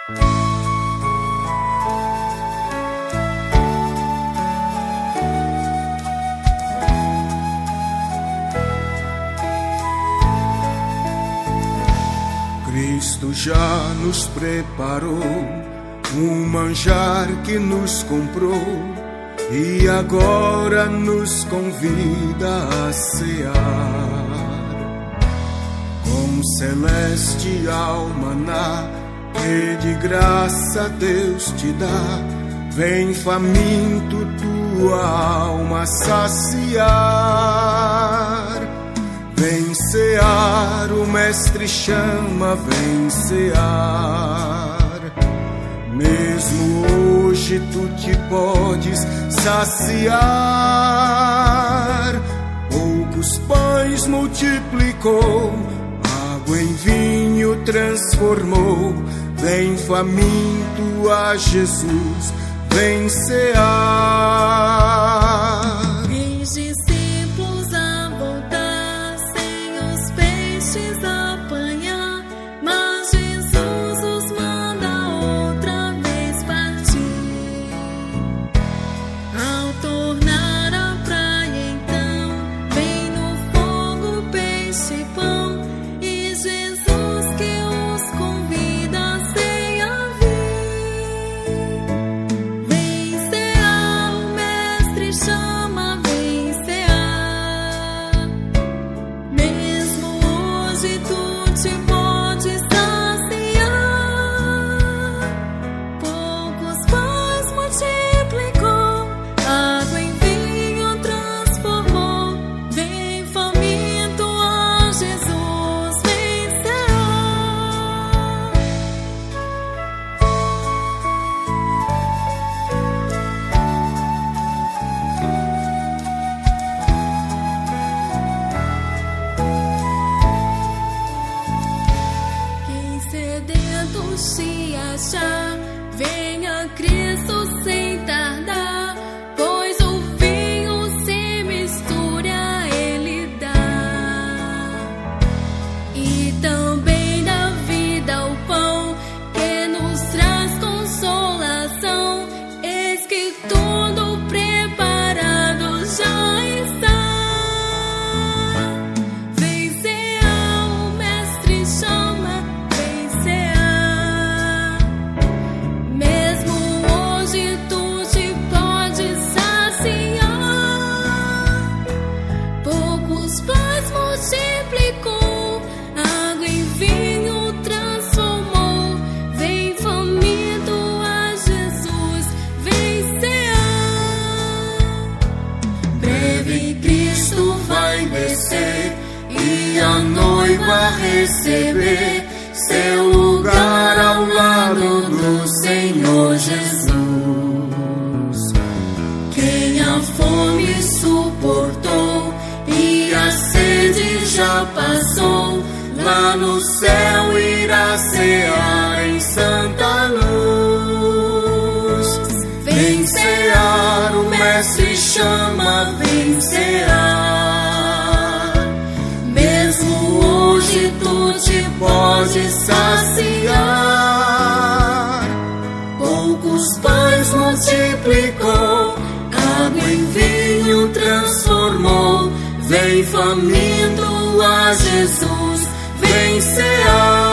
Cristo já nos preparou um manjar que nos comprou e agora nos convida a cear. Com celestial maná que de graça Deus te dá, vem faminto tua alma saciar. Vem cear, o Mestre chama, vem cear. Mesmo hoje tu te podes saciar. Poucos pães multiplicou, água em vinho transformou. Vem faminto a Jesus, vem cear. Se achar, venha Cristo sem tardar, pois o vinho se mistura, Ele dá. E também da vida o pão que nos traz consolação, eis que tudo preparado já está. Vem cear, o Mestre chama, vem cear. Multiplicou, água em vinho transformou. Vem faminto a Jesus, vem cear. Breve Cristo vai descer e a noiva receber seu lugar ao lado do Senhor Jesus. Quem a fome suportou e a sede já passou, lá no céu irá cear em santa luz. Vem cear, o Mestre chama, vem cear. Mesmo hoje tu te podes saciar. Poucos pães multiplicou, água em vinho transformou. Vem faminto a Jesus, vem cear.